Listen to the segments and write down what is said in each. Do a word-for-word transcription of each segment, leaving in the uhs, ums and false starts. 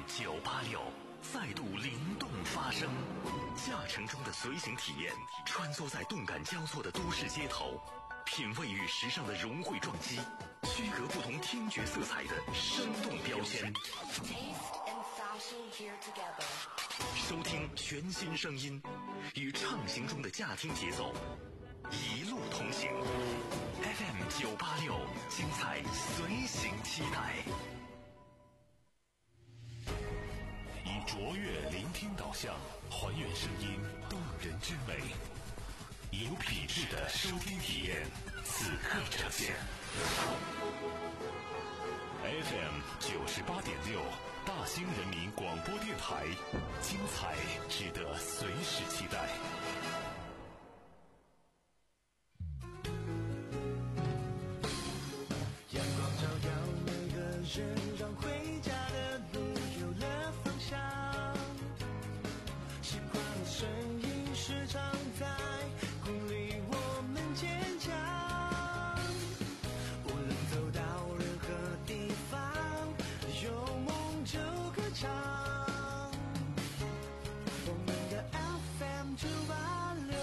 九八六再度灵动发声，驾乘中的随行体验，穿梭在动感交错的都市街头，品味与时尚的融汇撞击，区隔不同听觉色彩的生动标签。收听全新声音，与畅行中的驾听节奏，一路同行。F M 九八六，精彩随行期待。以卓越聆听导向，还原声音动人之美，以有品质的收听体验，此刻呈现。F M 九十八点六，大兴人民广播电台，精彩值得随时期待。 阳光照耀每个人，让回家的路有了方向。喜欢的声音时常在鼓励我们坚强。无论走到任何地方，有梦就歌唱。我们的 F M 九八六。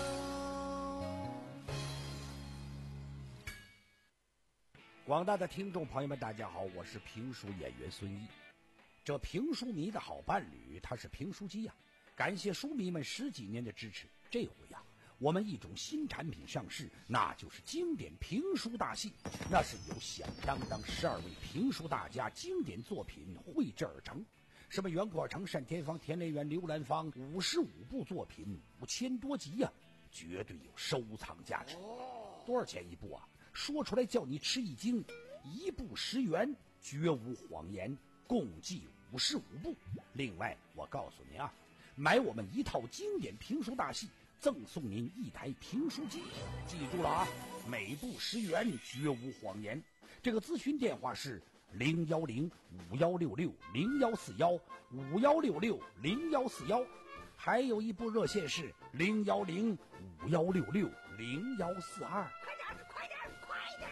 广大的听众朋友们，大家好，我是评书演员孙一。这评书迷的好伴侣，他是评书机呀、啊。感谢书迷们十几年的支持，这回呀、啊，我们一种新产品上市，那就是经典评书大戏。那是由响当当十二位评书大家经典作品绘制而成，什么袁阔成、单田芳、田连元、刘兰芳，五十五部作品，五千多集呀、啊，绝对有收藏价值。多少钱一部啊？说出来叫你吃一惊，一部十元，绝无谎言，共计五十五部。另外，我告诉您啊，买我们一套经典评书大戏，赠送您一台评书机。记住了啊，每部十元，绝无谎言。这个咨询电话是零幺零五幺六六零幺四幺五幺六六零幺四幺，还有一部热线是零幺零五幺六六零幺四二。 快点，快点，快点！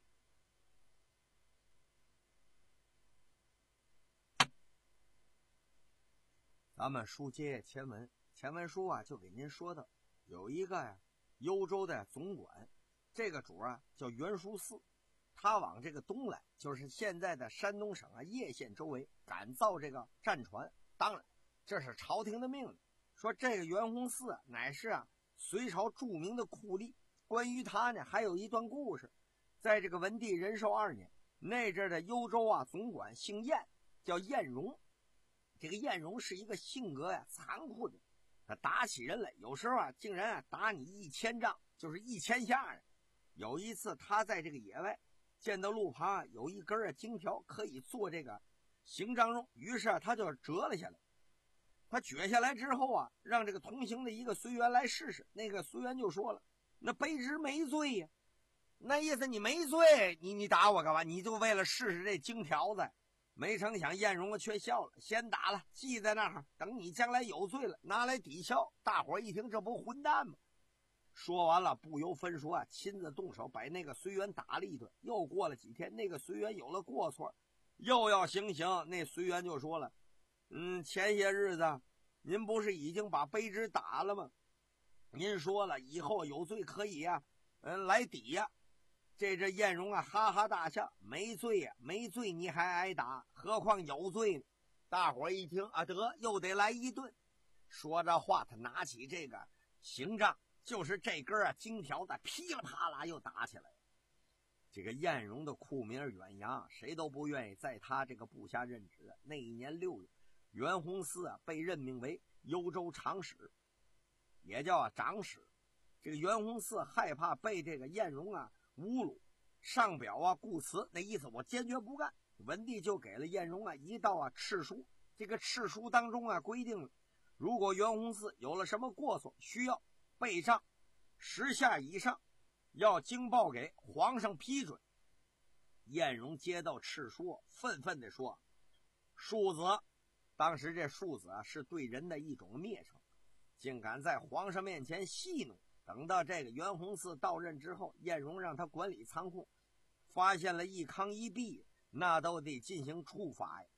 咱们书接前文，前文书啊就给您说的，有一个呀幽州的总管，这个主啊叫袁叔嗣，他往这个东来，就是现在的山东省啊叶县周围赶造这个战船。当然这是朝廷的命令，说这个袁弘嗣啊乃是啊隋朝著名的酷吏。关于他呢还有一段故事，在这个文帝仁寿二年，那阵的幽州啊总管姓晏，叫晏荣。这个晏荣是一个性格呀残酷的，他打起人来有时候啊竟然啊打你一千仗，就是一千下呀。有一次他在这个野外见到路旁啊有一根啊荆条可以做这个行杖用，于是啊他就折了下来。他撅下来之后啊，让这个同行的一个随员来试试。那个随员就说了，那卑职没罪呀。那意思你没罪，你你打我干嘛？你就为了试试这荆条子。没成想晏荣却笑了，先打了，记在那儿，等你将来有罪了拿来抵消。大伙儿一听，这不混蛋吗？说完了不由分说啊，亲自动手把那个随员打了一顿。又过了几天，那个随员有了过错，又要行刑。那随员就说了，嗯，前些日子您不是已经把卑职打了吗？您说了以后有罪可以呀、啊，嗯，来抵呀。这这晏荣啊哈哈大笑，没罪呀、啊，没罪你还挨打，何况有罪呢？大伙一听啊，得又得来一顿。说这话，他拿起这个刑杖，就是这根啊荆条的，噼里啪啦又打起来。这个晏荣的酷名远扬，谁都不愿意在他这个部下任职。那一年六月，袁弘嗣啊被任命为幽州长史，也叫啊长史。这个袁弘嗣害怕被这个晏荣啊侮辱，上表啊固辞，那意思我坚决不干。文帝就给了晏荣啊一道啊敕书，这个敕书当中啊规定了，如果袁弘嗣有了什么过错，需要备账十下以上，要经报给皇上批准。晏荣接到敕书，愤愤地说，庶子，当时这庶子啊是对人的一种蔑称，竟敢在皇上面前戏弄。等到这个袁弘嗣到任之后，晏荣让他管理仓库，发现了一糠一弊，那都得进行处罚呀。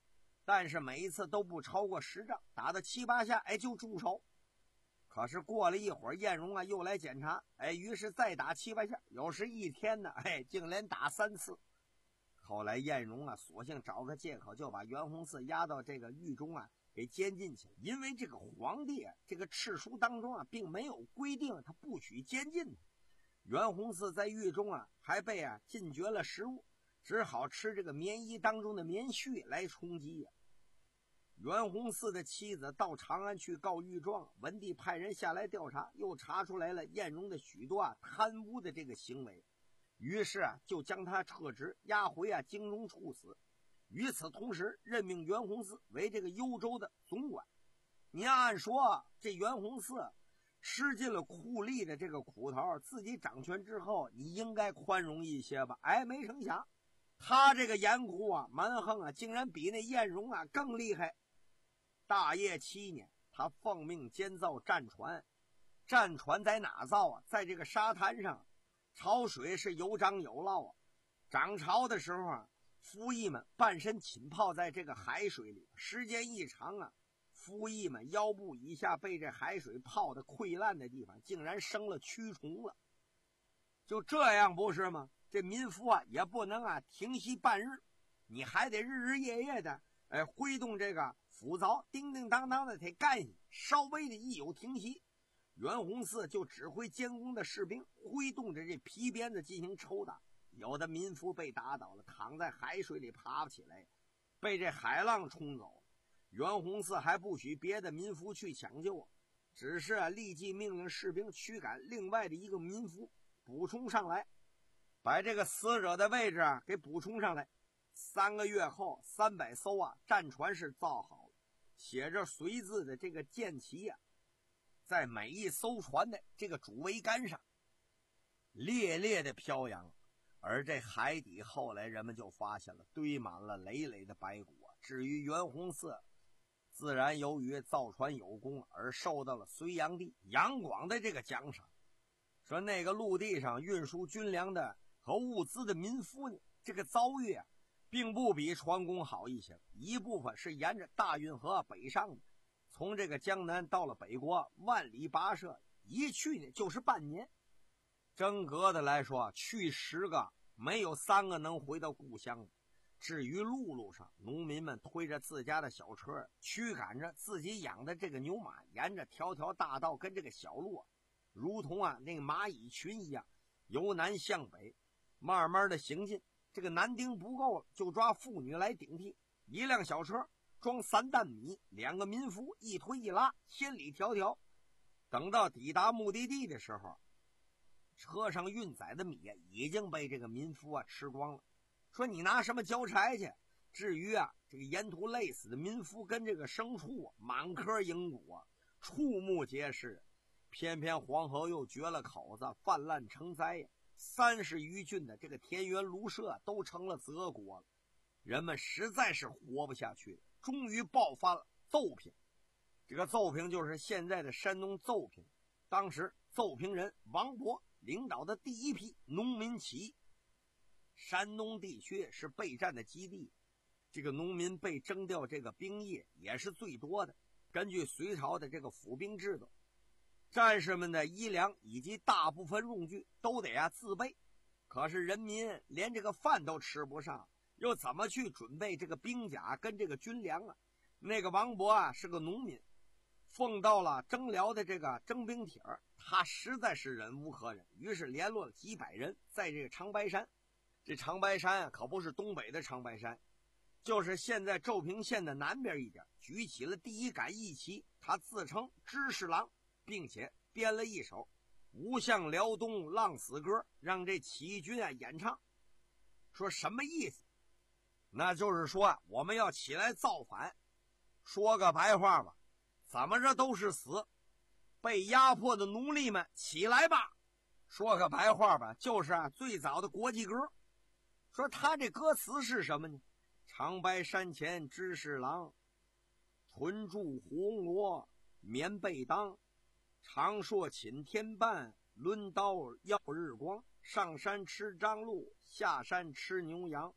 但是每一次都不超过十仗，打到七八下，哎，就住手。可是过了一会儿，晏荣啊又来检查，哎，于是再打七八下，有时一天呢，哎，竟连打三次。后来晏荣啊，索性找个借口，就把袁弘嗣押到这个狱中啊，给监禁起来。因为这个皇帝啊，这个敕书当中啊，并没有规定他不许监禁他。袁弘嗣在狱中啊，还被啊禁绝了食物，只好吃这个棉衣当中的棉絮来充饥呀、啊。袁弘嗣的妻子到长安去告御状，文帝派人下来调查，又查出来了晏荣的许多啊贪污的这个行为，于是啊就将他撤职，押回啊京中处死。与此同时，任命袁弘嗣为这个幽州的总管。你按说这袁弘嗣吃尽了酷吏的这个苦头，自己掌权之后，你应该宽容一些吧？哎，没成想，他这个严酷啊、蛮横啊，竟然比那晏荣啊更厉害。大业七年，他奉命监造战船。战船在哪造啊？在这个沙滩上，潮水是有涨有落啊。涨潮的时候啊，夫役们半身浸泡在这个海水里，时间一长啊，夫役们腰部以下被这海水泡得溃烂的地方，竟然生了蛆虫了。就这样不是吗？这民夫啊也不能啊停息半日，你还得日日夜夜的哎挥动这个斧凿，叮叮当当的得干下，稍微的一有停息，袁弘嗣就指挥监工的士兵挥动着这皮鞭子进行抽打。有的民夫被打倒了，躺在海水里爬不起来，被这海浪冲走了。袁弘嗣还不许别的民夫去抢救，只是啊立即命令士兵驱赶另外的一个民夫补充上来，把这个死者的位置啊给补充上来。三个月后，三百艘啊战船是造好了，写着隋字的这个舰旗啊，在每一艘船的这个主桅杆上烈烈的飘扬。而这海底后来人们就发现了堆满了累累的白骨啊。至于袁弘嗣，自然由于造船有功而受到了隋炀帝杨广的这个奖赏。说那个陆地上运输军粮的和物资的民夫呢，这个遭遇啊并不比船工好一些，一部分是沿着大运河北上的，从这个江南到了北国，万里跋涉，一去呢就是半年。真格的来说，去十个没有三个能回到故乡。至于陆路上，农民们推着自家的小车，驱赶着自己养的这个牛马，沿着条条大道跟这个小路啊，如同啊那个蚂蚁群一样，由南向北慢慢的行进。这个男丁不够了，就抓妇女来顶替。一辆小车装三担米，两个民夫一推一拉，千里迢迢。等到抵达目的地的时候，车上运载的米啊已经被这个民夫啊吃光了。说你拿什么交差去？至于啊这个沿途累死的民夫跟这个牲畜啊，满壳营骨啊，触目皆是。偏偏黄河又决了口子，泛滥成灾呀。三十余郡的这个田园庐舍都成了泽国了，人们实在是活不下去了，终于爆发了奏平。这个奏平就是现在的山东奏平。当时奏平人王勃领导的第一批农民起义。山东地区是备战的基地，这个农民被征调这个兵役也是最多的。根据隋朝的这个府兵制度，战士们的衣粮以及大部分用具都得啊自备，可是人民连这个饭都吃不上，又怎么去准备这个兵甲跟这个军粮啊？那个王勃啊是个农民，奉到了征辽的这个征兵帖，他实在是忍无可忍，于是联络了几百人，在这个长白山。这长白山啊可不是东北的长白山，就是现在châu平县的南边一点，举起了第一杆义旗，他自称知侍郎，并且编了一首吴向辽东浪死歌，让这起义军啊演唱。说什么意思？那就是说啊我们要起来造反。说个白话吧，怎么着都是死，被压迫的奴隶们起来吧。说个白话吧，就是啊最早的国际歌。说他这歌词是什么呢？长白山前知侍郎，屯驻红罗棉被当，长槊寝天半，抡刀耀日光，上山吃张鹿，下山吃牛羊，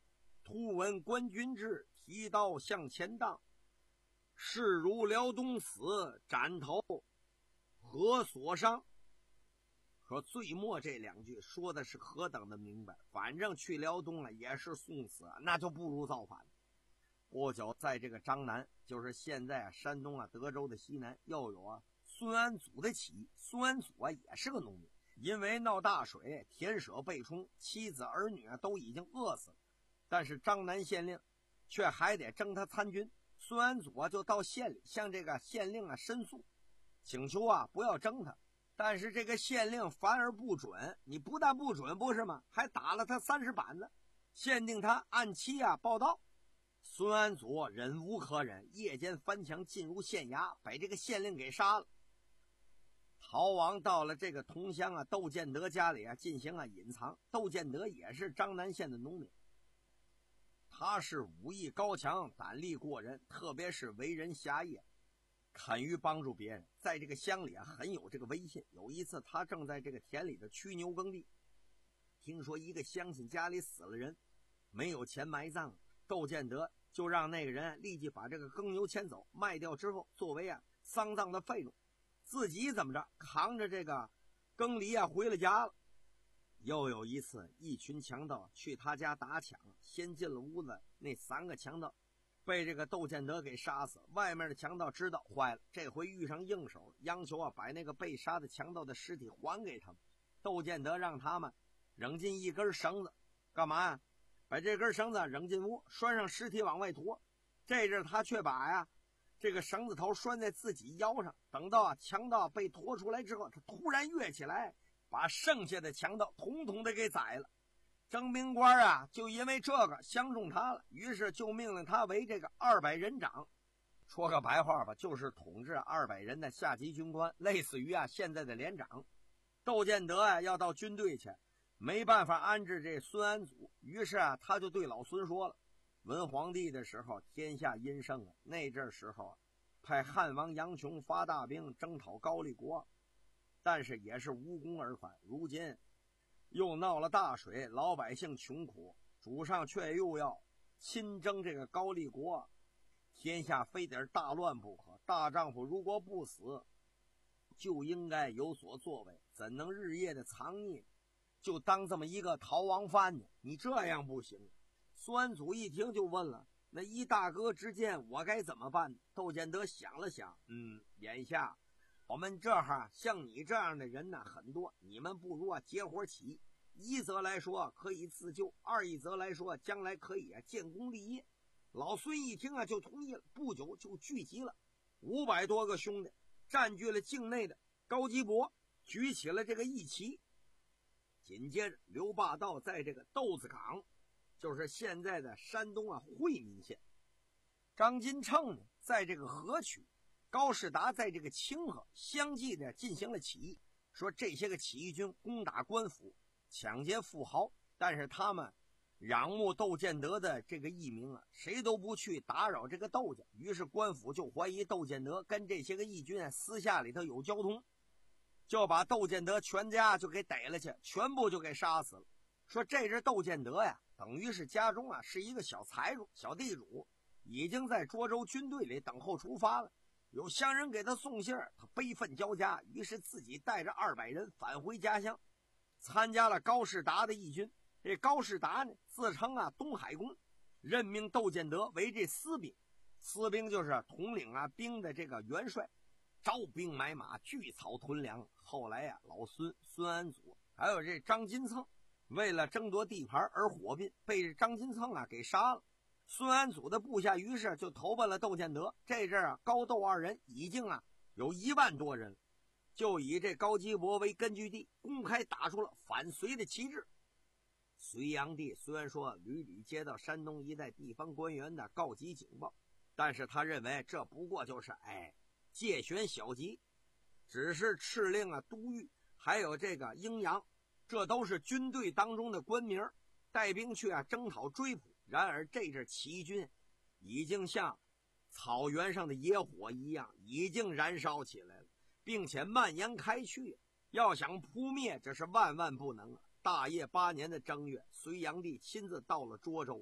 突闻官军至，提刀向前荡。势如辽东死，斩头何所伤？说最末这两句说的是何等的明白，反正去辽东了也是送死，那就不如造反。不久，在这个张南，就是现在啊山东啊德州的西南，又有啊孙安祖的起义。孙安祖啊也是个农民，因为闹大水，田舍被冲，妻子儿女啊都已经饿死了。但是张南县令却还得征他参军。孙安祖啊就到县里向这个县令啊申诉，请求啊不要征他。但是这个县令反而不准，你不但不准不是吗，还打了他三十板子，限定他按期啊报到。孙安祖忍无可忍，夜间翻墙进入县衙，把这个县令给杀了。逃亡到了这个同乡啊窦建德家里啊进行了隐藏。窦建德也是张南县的农民，他是武艺高强，胆力过人，特别是为人侠义，肯于帮助别人，在这个乡里啊很有这个威信。有一次他正在这个田里的驱牛耕地，听说一个乡亲家里死了人，没有钱埋葬，窦建德就让那个人立即把这个耕牛牵走，卖掉之后作为啊丧葬的费用，自己怎么着扛着这个耕犁啊回了家了。又有一次，一群强盗去他家打抢，先进了屋子，那三个强盗被这个窦建德给杀死。外面的强盗知道坏了，这回遇上硬手，央求啊把那个被杀的强盗的尸体还给他们。窦建德让他们扔进一根绳子，干嘛呀？把这根绳子扔进屋，拴上尸体往外拖。这阵他却把呀这个绳子头拴在自己腰上。等到啊强盗被拖出来之后，他突然跃起来，把剩下的强盗统统的给宰了。征兵官啊就因为这个相中他了，于是就命令他为这个二百人长。说个白话吧，就是统治二百人的下级军官，类似于啊现在的连长。窦建德啊要到军队去，没办法安置这孙安祖，于是啊他就对老孙说了，文皇帝的时候天下殷盛啊，那阵时候啊派汉王杨雄发大兵征讨高丽国，但是也是无功而返。如今又闹了大水，老百姓穷苦，主上却又要亲征这个高丽国，天下非得大乱不可。大丈夫如果不死，就应该有所作为，怎能日夜的藏匿，就当这么一个逃亡犯呢？你这样不行。孙安祖一听就问了，那依大哥之见，我该怎么办？窦建德想了想，嗯，眼下我们这哈像你这样的人呢很多，你们不如啊结伙起义，一则来说可以自救，二一则来说将来可以啊建功立业。老孙一听啊就同意了，不久就聚集了五百多个兄弟，占据了境内的高基伯，举起了这个义旗。紧接着刘霸道在这个豆子港，就是现在的山东啊惠民县，张金秤呢在这个河曲，高士达在这个清河，相继的进行了起义。说这些个起义军攻打官府，抢劫富豪，但是他们仰慕窦建德的这个义名啊，谁都不去打扰这个窦家。于是官府就怀疑窦建德跟这些个义军啊私下里头有交通，就把窦建德全家就给逮了去，全部就给杀死了。说这只窦建德呀，等于是家中啊是一个小财主、小地主，已经在涿州军队里等候出发了。有乡人给他送信，他悲愤交加，于是自己带着二百人返回家乡，参加了高士达的义军。这高士达呢自称啊东海公，任命窦建德为这司兵。司兵就是统领啊兵的这个元帅，招兵买马，聚草屯粮。后来呀、啊，老孙孙安祖还有这张金蹭为了争夺地盘而火并，被张金蹭啊给杀了。孙安祖的部下于是就投奔了窦建德。这阵啊，高窦二人已经啊有一万多人，就以这高基伯为根据地，公开打出了反隋的旗帜。隋炀帝虽然说屡屡接到山东一带地方官员的告急警报，但是他认为这不过就是哎借选小吉，只是敕令啊都尉还有这个阴阳，这都是军队当中的官名，带兵去啊征讨追捕。然而这支起义军已经像草原上的野火一样，已经燃烧起来了，并且蔓延开去，要想扑灭这是万万不能啊。大业八年的正月，隋炀帝亲自到了涿州啊，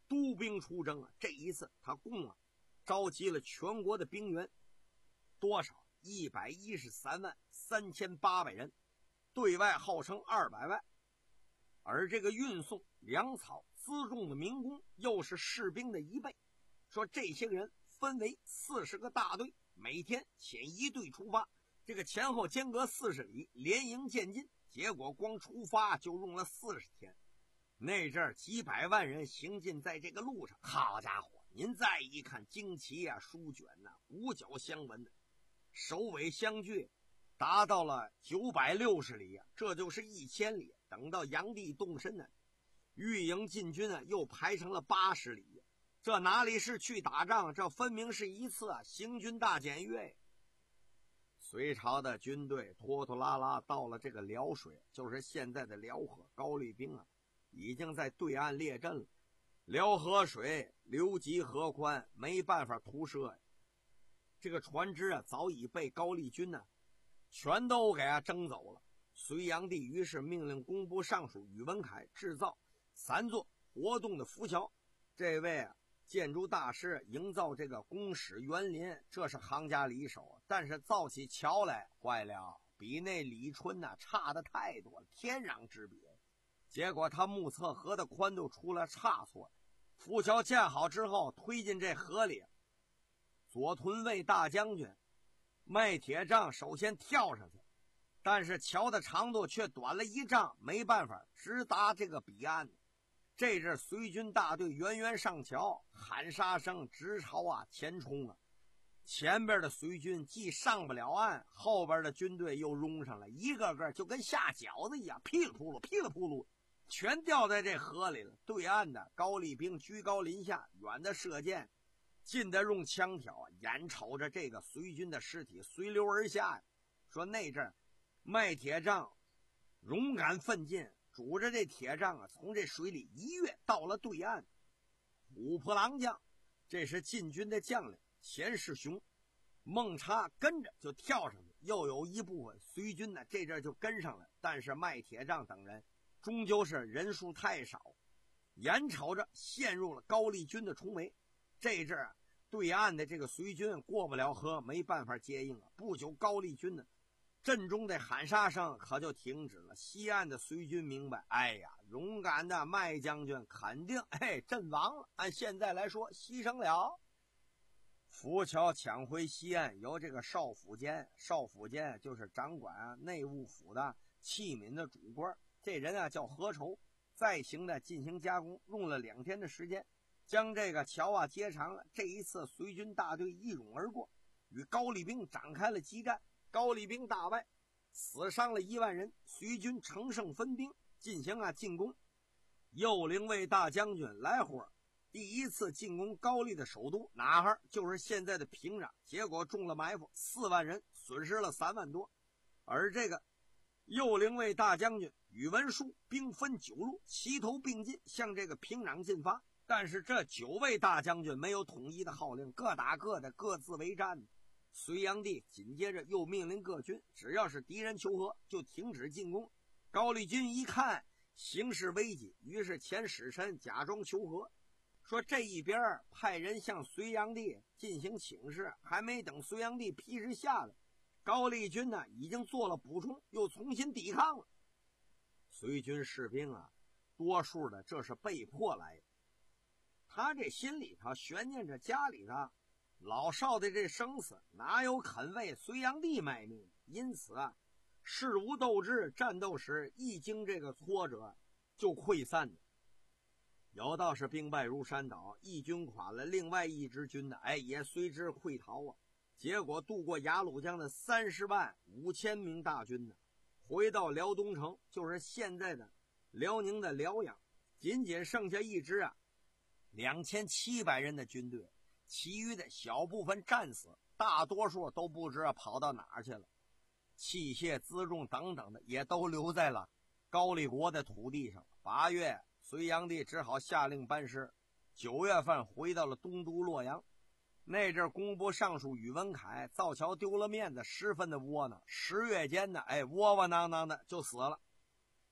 督兵出征啊，这一次他共啊召集了全国的兵员，多少？一百一十三万三千八百人，对外号称二百万。而这个运送粮草辎重的民工又是士兵的一倍。说这些人分为四十个大队，每天遣一队出发，这个前后间隔四十里，连营渐进。结果光出发就用了四十天。那阵儿几百万人行进在这个路上，好家伙，您再一看旌旗啊、书卷呐、啊、五角相闻的，首尾相距达到了九百六十里啊，这就是一千里。等到炀帝动身呢，御营进军啊又排成了八十里。这哪里是去打仗，这分明是一次啊行军大检阅。隋朝的军队拖拖拉拉到了这个辽水，就是现在的辽河，高丽兵啊已经在对岸列阵了。辽河水流急河宽，没办法图涉呀。这个船只啊早已被高丽军呢、啊、全都给啊征走了。隋炀帝于是命令工部尚书宇文恺制造三座活动的浮桥。这位啊建筑大师营造这个宫室园林，这是行家里手，但是造起桥来坏了，比那李春呐、啊、差的太多了，天壤之别。结果他目测河的宽度出了差错，浮桥建好之后推进这河里，左屯卫大将军麦铁杖首先跳上去，但是桥的长度却短了一丈，没办法直达这个彼岸。这阵隋军大队远远上桥，喊杀声直朝啊前冲啊！前边的隋军既上不了岸，后边的军队又拥上来，一个个就跟下饺子一样，噼里扑噜噼里扑噜全掉在这河里了。对岸的高丽兵居高临下，远的射箭，近的用枪挑啊，眼瞅着这个隋军的尸体随流而下。说那阵麦铁杖勇敢奋进，拄着这铁杖啊，从这水里一跃到了对岸。虎扑郎将，这是晋军的将领钱世雄，孟插跟着就跳上去，又有一部分隋军呢，这阵就跟上来。但是麦铁杖等人终究是人数太少，眼瞅着陷入了高丽军的重围。这阵啊，对岸的这个隋军过不了河，没办法接应啊。不久，高丽军呢阵中的喊杀声可就停止了。西岸的隋军明白，哎呀，勇敢的麦将军肯定哎阵亡了，按现在来说牺牲了。浮桥抢回西岸，由这个少府监，少府监就是掌管啊内务府的器皿的主官，这人啊叫何愁，再行的进行加工，用了两天的时间，将这个桥啊接长了。这一次隋军大队一涌而过，与高丽兵展开了激战。高丽兵大败，死伤了一万人，隋军乘胜分兵进行啊进攻。右灵卫大将军来火第一次进攻高丽的首都，哪哈就是现在的平壤，结果中了埋伏，四万人损失了三万多。而这个右灵卫大将军宇文述兵分九路，齐头并进向这个平壤进发。但是这九位大将军没有统一的号令，各打各的，各自为战。隋炀帝紧接着又命令各军，只要是敌人求和就停止进攻。高丽军一看形势危急，于是遣使臣假装求和，说这一边派人向隋炀帝进行请示，还没等隋炀帝批示下来，高丽军呢已经做了补充，又重新抵抗了。隋军士兵啊，多数的这是被迫来的，他这心里头悬念着家里的老少的这生死，哪有肯为隋炀帝卖命？因此啊，事无斗志，战斗时一经这个挫折就溃散的。有道是兵败如山倒，一军垮了，另外一支军的哎也随之溃逃啊。结果渡过鸭绿江的三十万五千名大军呢，回到辽东城，就是现在的辽宁的辽阳，仅仅剩下一支啊两千七百人的军队。其余的小部分战死，大多数都不知道跑到哪儿去了，器械辎重等等的也都留在了高丽国的土地上。八月，隋炀帝只好下令班师，九月份回到了东都洛阳。那阵工部尚书宇文恺造桥丢了面子，十分的窝囊，十月间呢，哎，窝窝囊囊的就死了。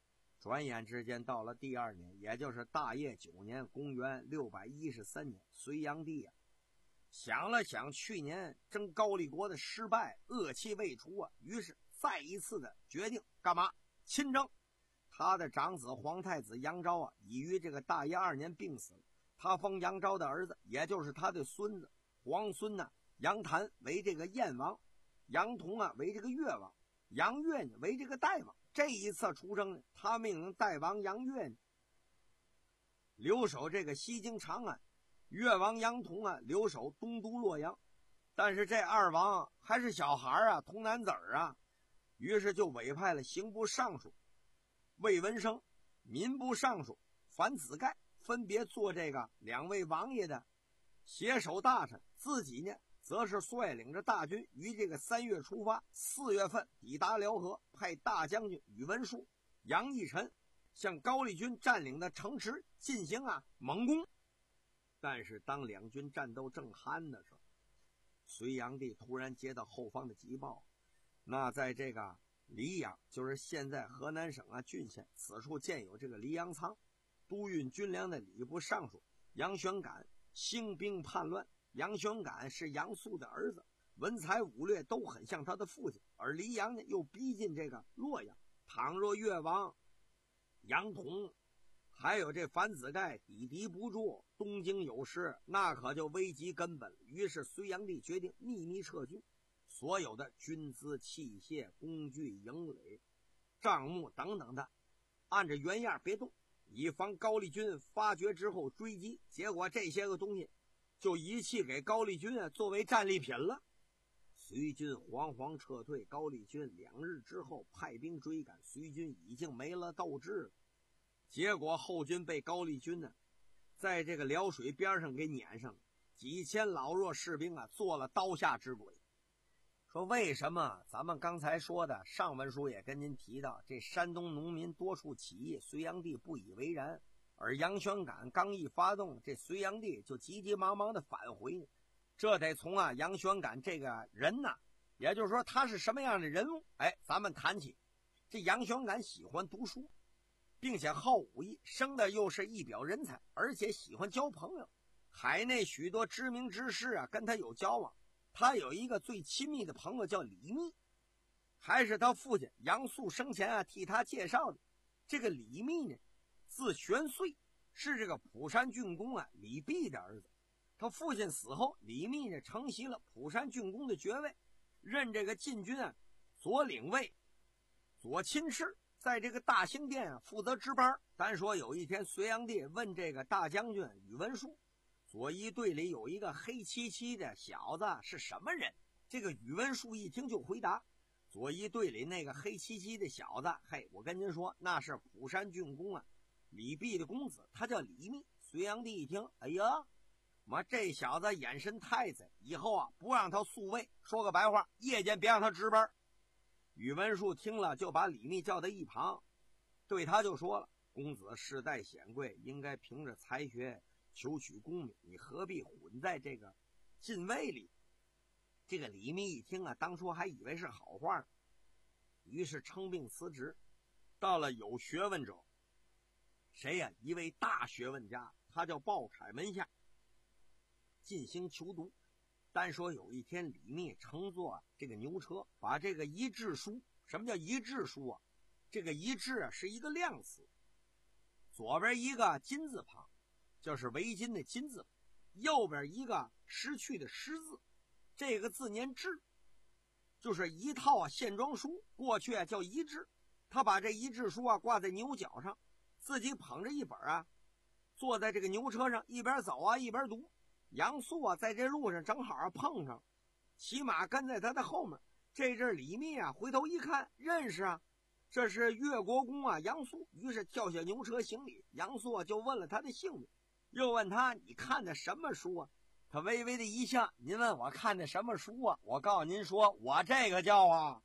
转眼之间到了第二年，也就是大业九年，公元六百一十三年，隋炀帝啊，想了想去年征高丽国的失败，恶气未除啊，于是再一次的决定干嘛？亲征。他的长子皇太子杨昭啊，已于这个大业二年病死了。他封杨昭的儿子，也就是他的孙子皇孙呢、啊，杨谭为这个燕王，杨同啊为这个越王，杨越呢为这个代王。这一次出征呢，他命令代王杨越呢留守这个西京长安，越王杨同啊留守东都洛阳。但是这二王还是小孩啊，童男子啊，于是就委派了刑部尚书魏文生、民部尚书樊子盖，分别做这个两位王爷的携手大臣，自己呢则是率领着大军于这个三月出发，四月份抵达辽河，派大将军宇文述、杨义臣向高丽军占领的城池进行啊猛攻。但是当两军战斗正酣的时候，隋炀帝突然接到后方的急报，那在这个黎阳，就是现在河南省啊郡县，此处建有这个黎阳仓，督运军粮的礼部尚书杨玄感兴兵叛乱。杨玄感是杨素的儿子，文才武略都很像他的父亲，而黎阳呢又逼近这个洛阳，倘若越王杨同还有这樊子盖抵敌不住，东京有失，那可就危及根本了。于是隋炀帝决定秘密撤军，所有的军资器械工具营垒账目等等的按着原样别动，以防高丽军发觉之后追击。结果这些个东西就遗弃给高丽军啊作为战利品了。隋军惶惶撤退，高丽军两日之后派兵追赶，隋军已经没了斗志了。结果后军被高丽军呢在这个辽水边上给撵上了，几千老弱士兵啊做了刀下之鬼。说为什么咱们刚才说的上文书也跟您提到，这山东农民多处起义，隋炀帝不以为然，而杨玄感刚一发动，这隋炀帝就急急忙忙的返回。这得从啊杨玄感这个人呢，也就是说他是什么样的人物，哎，咱们谈起。这杨玄感喜欢读书，并且好武艺，生的又是一表人才，而且喜欢交朋友。海内许多知名之士啊跟他有交往，他有一个最亲密的朋友叫李密，还是他父亲杨素生前啊替他介绍的。这个李密呢字玄遂，是这个蒲山郡公啊李泌的儿子。他父亲死后，李密呢承袭了蒲山郡公的爵位，任这个禁军啊左领尉、左亲事，在这个大兴殿啊负责值班。单说有一天，隋炀帝问这个大将军宇文述，左翼队里有一个黑漆漆的小子是什么人？这个宇文述一听就回答，左翼队里那个黑漆漆的小子，嘿，我跟您说，那是蒲山郡公啊李泌的公子，他叫李密。隋炀帝一听，哎呀，妈，这小子眼神太贼，以后啊不让他宿卫，说个白话，夜间别让他值班。宇文述听了，就把李密叫到一旁，对他就说了，公子世代显贵，应该凭着才学求取功名，你何必混在这个禁卫里？这个李密一听啊，当初还以为是好话，于是称病辞职，到了有学问者，谁呀、啊？一位大学问家，他叫鲍凯门下进行求读。单说有一天，李密乘坐这个牛车，把这个一志书，什么叫一志书啊？这个一志啊是一个量词，左边一个金字旁，就是围巾的金字，右边一个失去的失字，这个字念志，就是一套啊线装书，过去啊叫一志。他把这一志书啊挂在牛角上，自己捧着一本啊，坐在这个牛车上，一边走啊一边读。杨素啊在这路上正好啊碰上，骑马跟在他的后面。这阵李密啊回头一看，认识啊，这是越国公啊杨素，于是跳下牛车行礼。杨素啊就问了他的姓名，又问他你看的什么书啊？他微微的一笑，您问我看的什么书啊？我告诉您说，我这个叫啊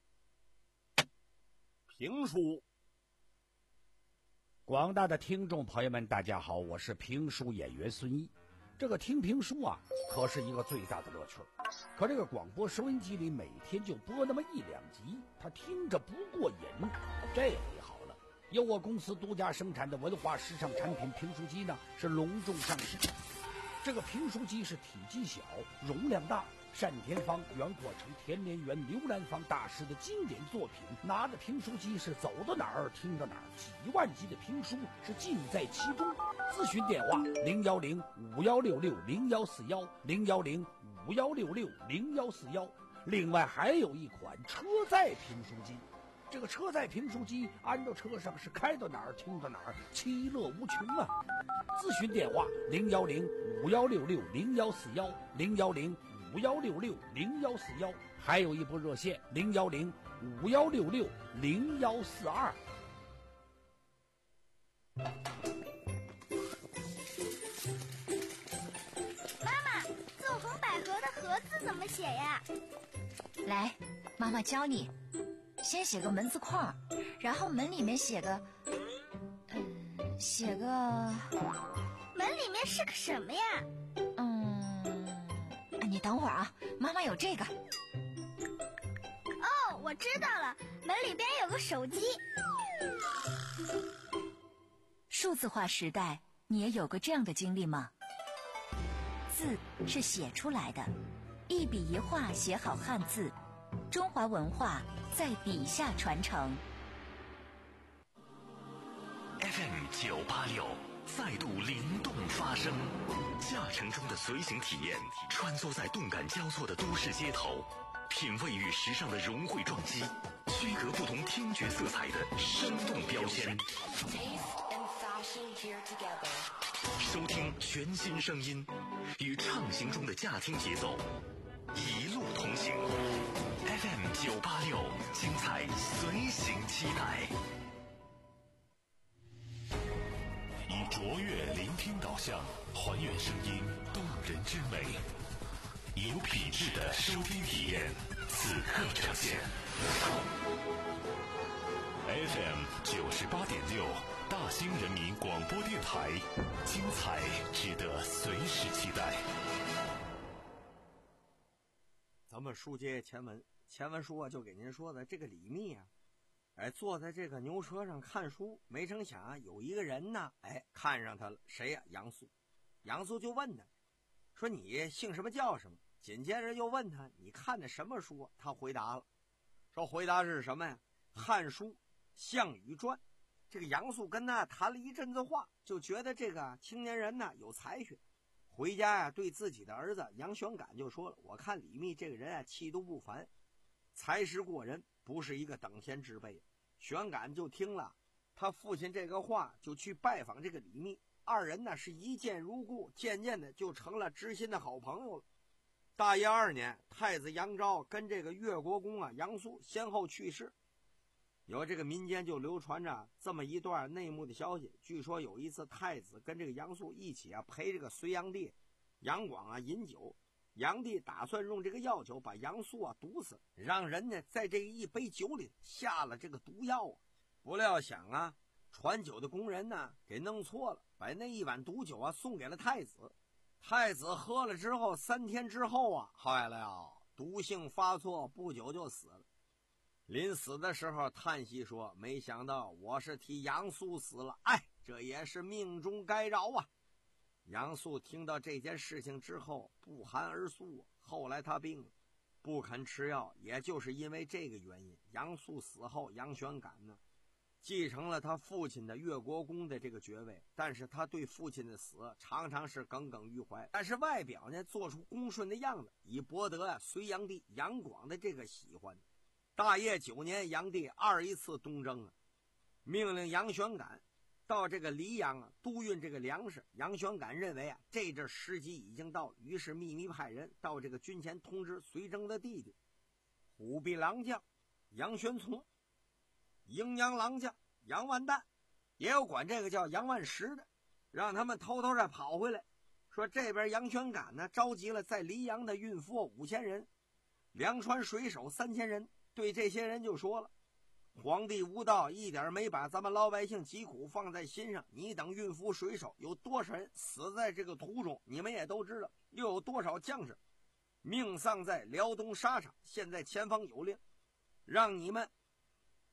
评书。 广大的听众朋友们大家好，我是评书演员孙一。这个听评书啊可是一个最大的乐趣，可这个广播收音机里每天就播那么一两集，他听着不过瘾。这回好了， 由我公司独家生产的文化时尚产品评书机呢是隆重上市。这个评书机是体积小，容量大，单田芳、袁国成、田连元、刘兰芳大师的经典作品，拿着评书机是走到哪儿听到哪儿，几万集的评书是尽在其中。咨询电话零幺零五幺六六零幺四幺零幺零五幺六六零幺四幺。另外还有一款车载评书机，这个车载评书机安到车上是开到哪儿听到哪儿，其乐无穷啊！咨询电话零幺零五幺六六零幺四幺零幺零五幺六六零幺四幺，还有一部热线零幺零五幺六六零幺四二。 妈妈，纵横捭阖的阖字怎么写呀？ 来，妈妈教你。先写个门字框，然后门里面写个，嗯，写个， 门里面是个什么呀？ 嗯，你等会儿啊，妈妈有这个。 哦，我知道了，门里边有个手机。 数字化时代，你也有过这样的经历吗？字是写出来的，一笔一画写好汉字，中华文化在笔下传承。 F M 九八六再度灵动发声，驾乘中的随行体验，穿梭在动感交错的都市街头，品味与时尚的融汇撞击，区隔不同听觉色彩的生动标签。收听全新声音，与畅行中的驾听节奏，一路同行。F M 九八六，精彩随行期待。以卓越聆听导向，还原声音动人之美，有品质的收听体验，此刻呈现。F M 九十八点六，大兴人民广播电台，精彩值得随时期待。 咱们书接前文，前文书啊，就给您说的这个李密啊，哎，坐在这个牛车上看书，没成想啊，有一个人呢，哎，看上他了，谁呀、啊？杨素。杨素就问他，说你姓什么叫什么？紧接着又问他，你看的什么书、啊？他回答了，说回答是什么呀？《汉书·项羽传》。这个杨素跟他谈了一阵子话，就觉得这个青年人呢有才学。回家呀、啊，对自己的儿子杨玄感就说了，我看李密这个人啊，气度不凡，才识过人，不是一个等闲之辈。玄感就听了他父亲这个话，就去拜访这个李密，二人呢是一见如故，渐渐的就成了知心的好朋友了。大业二年，太子杨昭跟这个越国公啊杨素先后去世，有这个民间就流传着这么一段内幕的消息。据说有一次太子跟这个杨素一起啊陪这个隋炀帝杨广啊饮酒，炀帝打算用这个药酒把杨素啊毒死，让人呢在这一杯酒里下了这个毒药啊。不料想啊，传酒的工人呢给弄错了，把那一碗毒酒啊送给了太子。太子喝了之后，三天之后啊，坏了呀，毒性发作，不久就死了。临死的时候叹息说，没想到我是替杨素死了，哎，这也是命中该饶啊。杨素听到这件事情之后不寒而栗，后来他病了，不肯吃药，也就是因为这个原因，杨素死后，杨玄感呢继承了他父亲的越国公的这个爵位，但是他对父亲的死常常是耿耿于怀，但是外表呢做出恭顺的样子，以博得啊隋炀帝杨广的这个喜欢。大业九年，炀帝二一次东征啊，命令杨玄感到这个黎阳啊督运这个粮食。杨玄感认为啊这阵时机已经到了，于是秘密派人到这个军前通知隋征的弟弟虎贲郎将杨玄琮、阴阳郎将杨万旦，也有管这个叫杨万石的，让他们偷偷的跑回来，说这边杨玄感呢召集了在黎阳的运夫五千人，粮船水手三千人，对这些人就说了，皇帝无道，一点没把咱们老百姓疾苦放在心上，你等运夫水手有多少人死在这个途中，你们也都知道，又有多少将士命丧在辽东沙场，现在前方有令，让你们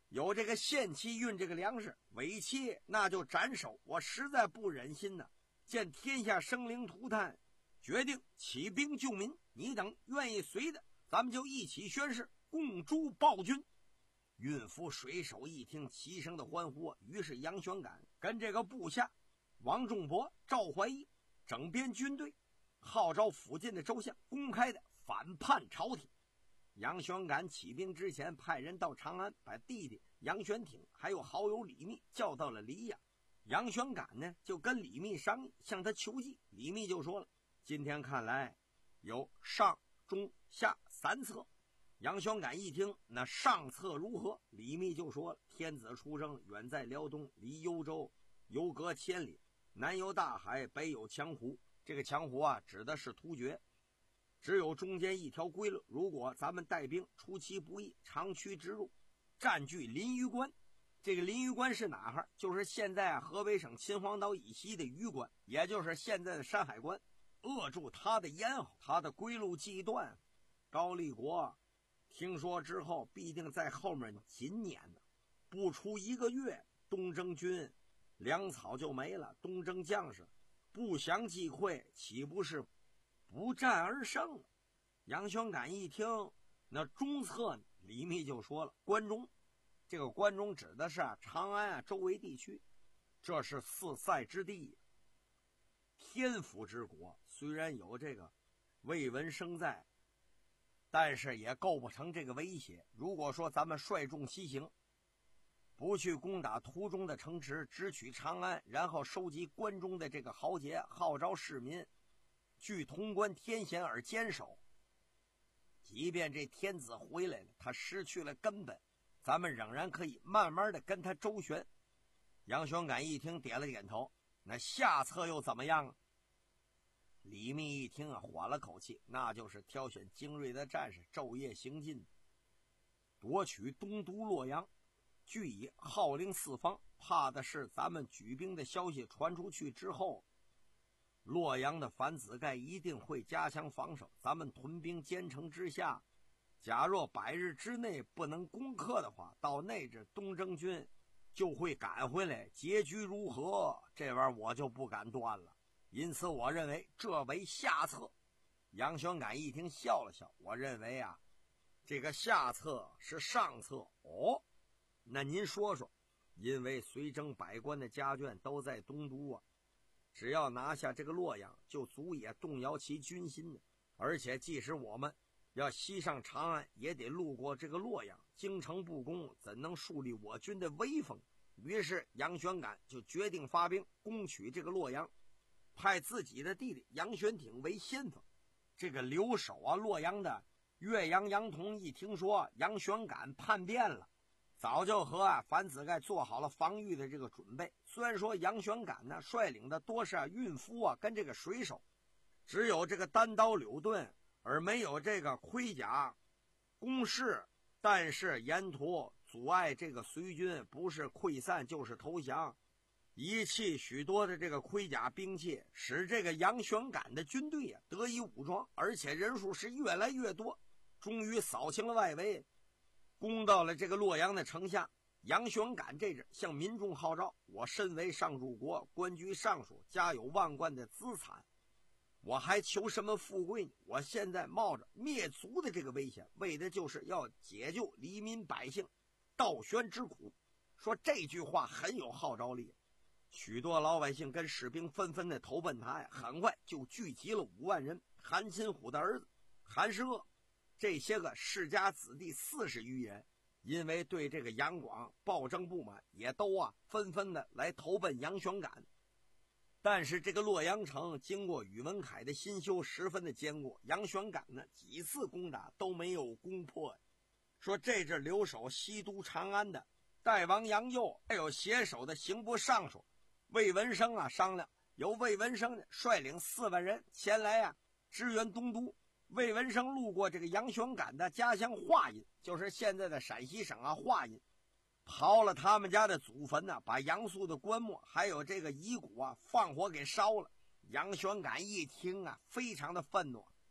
有这个县期运这个粮食，尾期那就斩首。我实在不忍心呐，见天下生灵涂炭，决定起兵救民。你等愿意随的，咱们就一起宣誓，共诛暴君。运夫水手一听，齐声的欢呼。于是杨玄感跟这个部下王仲伯、赵怀义整编军队，号召附近的州县公开的反叛朝廷。杨玄感起兵之前，派人到长安，把弟弟杨玄挺还有好友李密叫到了黎阳。杨玄感呢，就跟李密商议，向他求计。李密就说了，今天看来有上中下三策。杨玄感一听，那上策如何？李密就说了，天子出生远在辽东，离幽州犹隔千里，南有大海，北有强湖。这个强湖啊，指的是突厥，只有中间一条规律，如果咱们带兵出其不意，长驱直入，占据临榆关。这个临榆关是哪哈？就是现在啊河北省秦皇岛以西的榆关，也就是现在的山海关。扼住他的咽喉，他的归路既断，高丽国听说之后，必定在后面紧撵的。不出一个月，东征军粮草就没了，东征将士不降击溃，岂不是不战而胜？杨玄感一听，那中策，李密就说了，关中。这个关中指的是啊长安啊周围地区，这是四塞之地，天府之国。虽然有这个魏文生在，但是也构不成这个威胁。如果说咱们率众西行，不去攻打途中的城池，只取长安，然后收集关中的这个豪杰，号召市民据潼关天险而坚守，即便这天子回来了，他失去了根本，咱们仍然可以慢慢的跟他周旋。杨玄感一听，点了点头。那下策又怎么样啊？李密一听啊，缓了口气，那就是挑选精锐的战士，昼夜行进，夺取东都洛阳，据以号令四方。怕的是咱们举兵的消息传出去之后，洛阳的樊子盖一定会加强防守，咱们屯兵坚城之下，假若百日之内不能攻克的话，到那支东征军就会赶回来，结局如何，这玩意儿我就不敢断了。因此我认为这为下策。杨玄感一听笑了笑，我认为啊，这个下策是上策。哦，那您说说，因为随征百官的家眷都在东都啊，只要拿下这个洛阳，就足以动摇其军心的。而且即使我们要西上长安，也得路过这个洛阳，京城不攻，怎能树立我军的威风？于是杨玄感就决定发兵攻取这个洛阳，派自己的弟弟杨玄挺为先锋。这个留守啊洛阳的岳阳杨同一听说杨玄感叛变了，早就和啊樊子盖做好了防御的这个准备。虽然说杨玄感呢率领的多是啊运夫啊跟这个水手，只有这个单刀柳盾，而没有这个盔甲攻势，但是沿途阻碍这个随军不是溃散就是投降，遗弃许多的这个盔甲兵器，使这个杨玄感的军队啊得以武装，而且人数是越来越多，终于扫清了外围，攻到了这个洛阳的城下。杨玄感这阵向民众号召，我身为上主国，官居尚书，家有万贯的资产，我还求什么富贵呢？我现在冒着灭族的这个危险，为的就是要解救黎民百姓倒悬之苦。说这句话很有号召力，许多老百姓跟士兵纷纷的投奔他呀，很快就聚集了五万人。韩擒虎的儿子韩世鄂，这些个世家子弟四十余人，因为对这个杨广暴政不满，也都啊纷纷的来投奔杨玄感。但是这个洛阳城经过宇文恺的新修，十分的坚固，杨玄感呢几次攻打都没有攻破。说这阵留守西都长安的代王杨佑，还有携手的刑部尚书魏文生啊商量，由魏文生率领四万人前来啊支援东都。魏文生路过这个杨玄感的家乡华阴，就是现在的陕西省啊华阴，刨了他们家的祖坟呢、啊，把杨素的棺木还有这个遗骨啊放火给烧了。杨玄感一听啊非常的愤怒，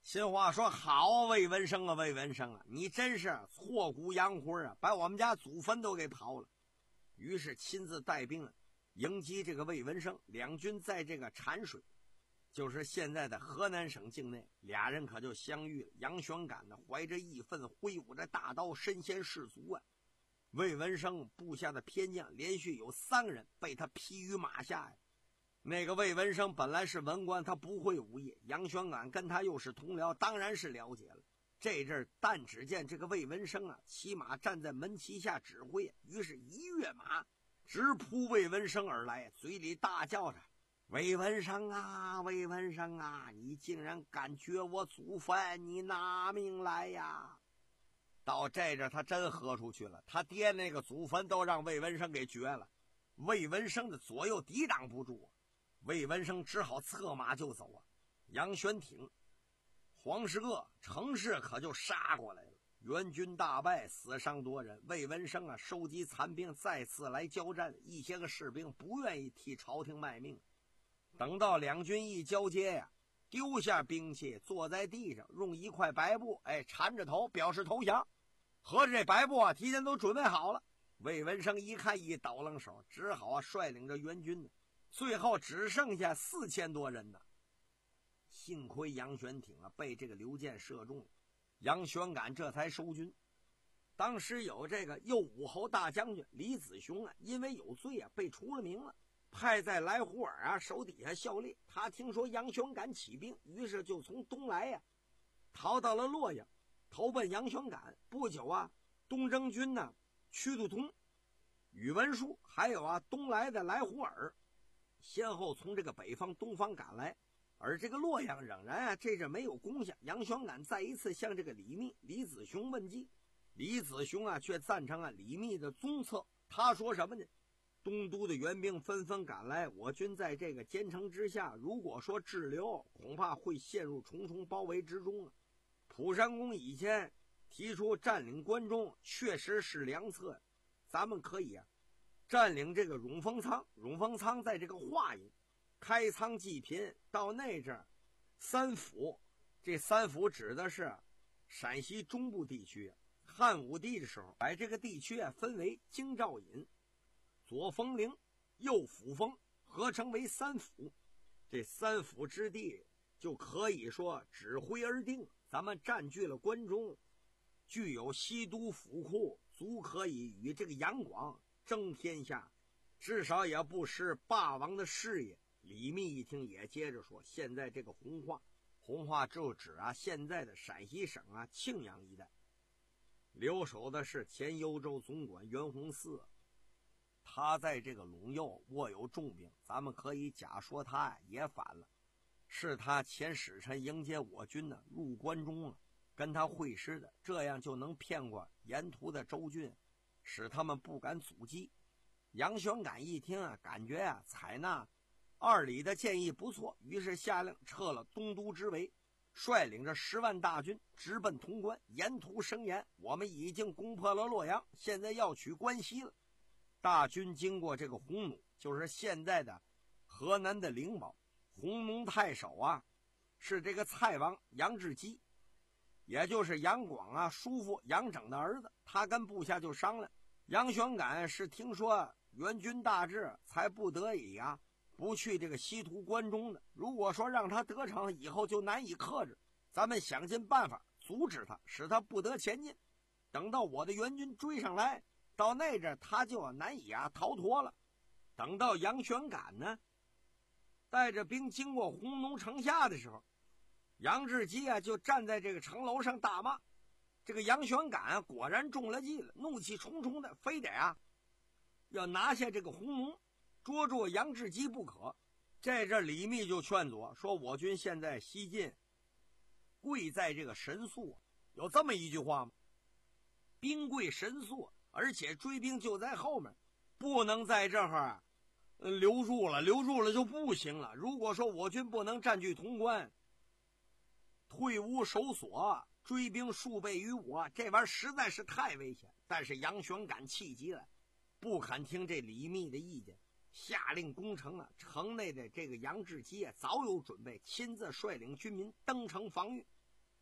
新话说：“好，魏文生啊，魏文生啊，你真是挫骨扬灰啊，把我们家祖坟都给刨了。”于是亲自带兵迎击这个魏文生。两军在这个禅水，就是现在的河南省境内，俩人可就相遇了。杨玄感呢，怀着义愤，挥舞着大刀，身先士卒啊。魏文生部下的偏将连续有三个人被他劈于马下呀。那个魏文生本来是文官，他不会武艺，杨玄感跟他又是同僚，当然是了解了。这阵儿但只见这个魏文生啊，骑马站在门旗下指挥，于是一跃马直扑魏文生而来，嘴里大叫着：“魏文生啊，魏文生啊，你竟然敢掘我祖坟，你拿命来呀！”到这阵他真喝出去了，他爹那个祖坟都让魏文生给掘了，魏文生的左右抵挡不住，魏文生只好策马就走啊。杨玄挺、黄世鄂乘势可就杀过来了，援军大败，死伤多人。魏文生啊，收集残兵，再次来交战。一些个士兵不愿意替朝廷卖命，等到两军一交接呀，丢下兵器，坐在地上，用一块白布哎缠着头表示投降。合着这白布啊，提前都准备好了。魏文生一看一抖楞手，只好啊率领着援军呢，最后只剩下四千多人呢。幸亏杨玄挺啊被这个刘建射中了，杨玄感这才收军。当时有这个右武侯大将军李子雄啊，因为有罪啊被除了名了，派在来胡尔啊手底下效力。他听说杨玄感起兵，于是就从东来呀、啊、逃到了洛阳，投奔杨玄感。不久啊，东征军呢屈度通、宇文述还有啊东来的来胡尔，先后从这个北方东方赶来。而这个洛阳仍然啊这阵没有攻下。杨玄感再一次向这个李密、李子雄问计，李子雄啊却赞成啊李密的宗策。他说什么呢？东都的援兵纷纷赶来，我军在这个坚城之下，如果说滞留，恐怕会陷入重重包围之中啊。蒲山公以前提出占领关中，确实是良策，咱们可以啊占领这个永丰仓。永丰仓在这个华阴，开仓济贫。到那阵儿，三府，这三府指的是陕西中部地区。汉武帝的时候，把这个地区啊分为京兆尹、左丰陵、右辅丰，合称为三府。这三府之地就可以说指挥而定。咱们占据了关中，具有西都府库，足可以与这个杨广争天下，至少也不失霸王的事业。李密一听也接着说，现在这个红化，红化就指啊现在的陕西省啊庆阳一带，留守的是前幽州总管袁弘嗣，他在这个陇右握有重兵，咱们可以假说他呀也反了，是他前使臣迎接我军呢入关中啊，跟他会师的，这样就能骗过沿途的州郡，使他们不敢阻击。杨玄感一听啊，感觉啊采纳二李的建议不错，于是下令撤了东都之围，率领着十万大军直奔潼关，沿途声言：我们已经攻破了洛阳，现在要取关西了。大军经过这个鸿弩，就是现在的河南的灵宝，鸿胧太守啊是这个蔡王杨志基，也就是杨广啊叔父杨整的儿子。他跟部下就商量，杨玄感是听说援军大至，才不得已啊不去这个西图关中的。如果说让他得逞，以后就难以克制，咱们想尽办法阻止他，使他不得前进。等到我的援军追上来，到那阵他就难以啊逃脱了。等到杨玄感呢带着兵经过鸿胧城下的时候，杨志基啊就站在这个城楼上大骂。这个杨玄感啊果然中了计了，怒气冲冲的，非得啊要拿下这个鸿胧，捉住杨志基不可。这阵李密就劝阻说，我军现在西进，贵在这个神速，有这么一句话吗？兵贵神速，而且追兵就在后面，不能在这儿啊留住了，留住了就不行了。如果说我军不能占据潼关，退无守所，追兵数倍于我，这玩意儿实在是太危险。但是杨玄感气急了，不肯听这李密的意见，下令攻城啊。城内的这个杨志基啊早有准备，亲自率领军民登城防御。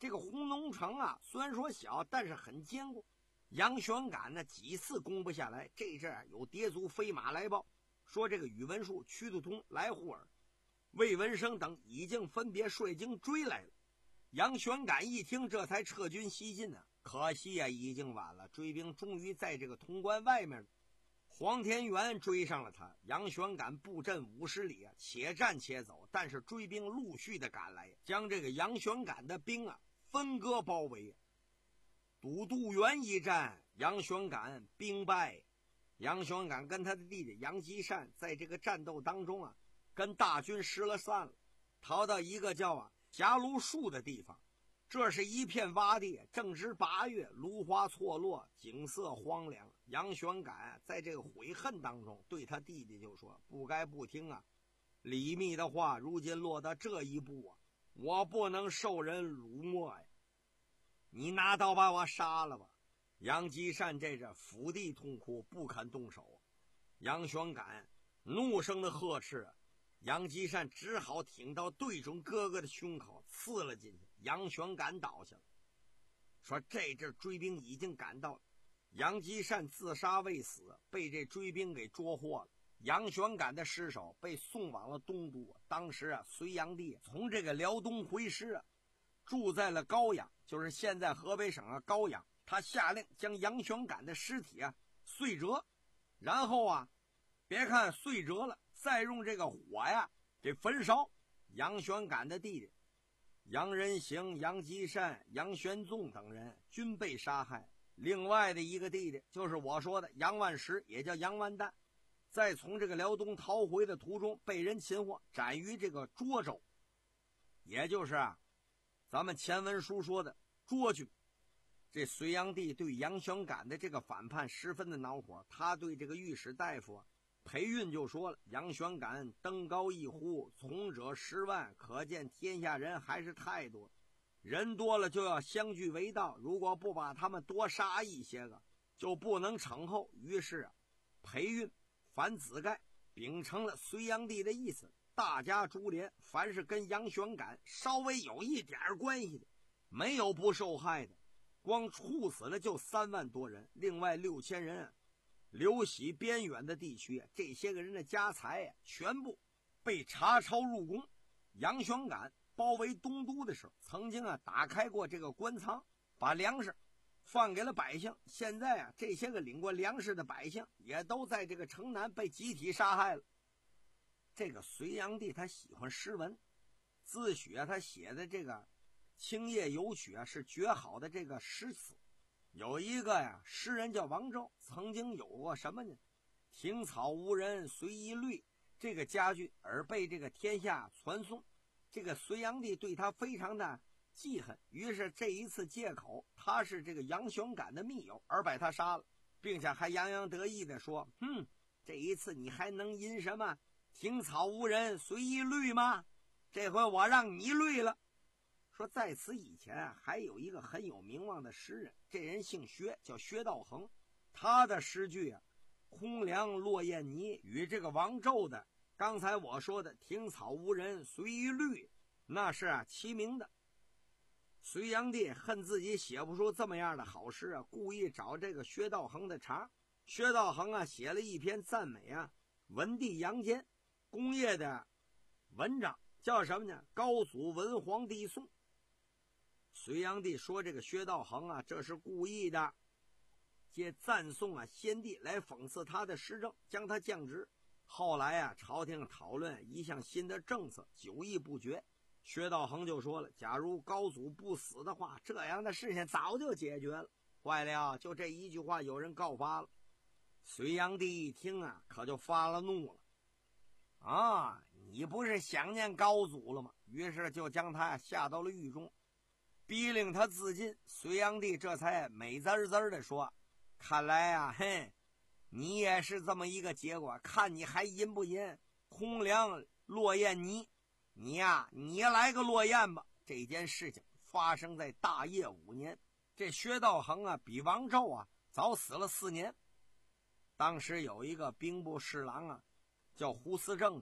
这个红龙城啊，虽然说小，但是很坚固。杨玄感呢几次攻不下来，这阵有谍族飞马来报，说这个宇文述、屈突通、来护尔、魏文生等已经分别率军追来了。杨玄感一听，这才撤军西进呢、啊。可惜啊，已经晚了，追兵终于在这个潼关外面了。黄天元追上了他，杨玄感布阵五十里啊，且战且走，但是追兵陆续的赶来，将这个杨玄感的兵啊分割包围。堵渡原一战，杨玄感兵败。杨玄感跟他的弟弟杨吉善在这个战斗当中啊，跟大军失了散了，逃到一个叫啊霞芦树的地方。这是一片洼地，正值八月，芦花错落，景色荒凉。杨玄感在这个悔恨当中，对他弟弟就说：“不该不听啊，李密的话，如今落到这一步啊，我不能受人辱没呀！你拿刀把我杀了吧！”杨吉善这着伏地痛哭，不肯动手。杨玄感怒声的呵斥，杨吉善只好挺刀对准哥哥的胸口刺了进去。杨玄感倒下了，说这阵追兵已经赶到了。杨吉善自杀未死，被这追兵给捉获了。杨玄感的尸首被送往了东都。当时啊，隋炀帝从这个辽东回师啊，住在了高阳，就是现在河北省啊高阳。他下令将杨玄感的尸体啊碎折，然后啊，别看碎折了，再用这个火呀给焚烧。杨玄感的弟弟杨仁行、杨吉善、杨玄纵等人均被杀害。另外的一个弟弟就是我说的杨万石，也叫杨万旦，在从这个辽东逃回的途中被人擒获，斩于这个涿州，也就是啊咱们前文书说的涿郡。这隋炀帝对杨玄感的这个反叛十分的恼火，他对这个御史大夫啊裴运就说了：“杨玄感登高一呼，从者十万，可见天下人还是太多，人多了就要相聚为道，如果不把他们多杀一些个，就不能惩后。”于是啊，裴运、樊子盖秉承了隋炀帝的意思，大家株连，凡是跟杨玄感稍微有一点关系的，没有不受害的，光处死了就三万多人，另外六千人啊流徙边远的地区，这些个人的家财啊全部被查抄入宫。杨玄感包围东都的时候，曾经啊打开过这个官仓，把粮食放给了百姓。现在啊，这些个领过粮食的百姓也都在这个城南被集体杀害了。这个隋炀帝他喜欢诗文，自诩啊他写的这个青叶游曲啊是绝好的这个诗词。有一个呀诗人叫王胄，曾经有过什么呢？庭草无人随意绿这个佳句，而被这个天下传颂。这个隋炀帝对他非常的记恨，于是这一次借口他是这个杨玄感的密友而把他杀了，并且还洋洋得意的说：“哼，这一次你还能因什么庭草无人随意绿吗？这回我让你绿了。”说在此以前啊，还有一个很有名望的诗人，这人姓薛，叫薛道衡。他的诗句啊，空梁落雁泥，与这个王胄的刚才我说的庭草无人随意绿，那是啊齐名的。隋炀帝恨自己写不出这么样的好诗啊，故意找这个薛道衡的茬。薛道衡啊写了一篇赞美啊文帝杨坚功业的文章，叫什么呢？高祖文皇帝宋。隋炀帝说这个薛道衡啊，这是故意的，借赞颂啊先帝来讽刺他的施政，将他降职。后来啊，朝廷讨论一项新的政策，久议不决。薛道衡就说了，假如高祖不死的话，这样的事情早就解决了。坏了，就这一句话有人告发了。隋炀帝一听啊，可就发了怒了。啊，你不是想念高祖了吗？于是就将他下到了狱中，逼令他自尽。隋炀帝这才美滋滋的说：“看来啊，嘿，你也是这么一个结果，看你还淫不淫？空梁落雁泥，你呀、啊，你来个落雁吧。”这件事情发生在大业五年，这薛道衡啊，比王胄啊早死了四年。当时有一个兵部侍郎啊，叫胡思正，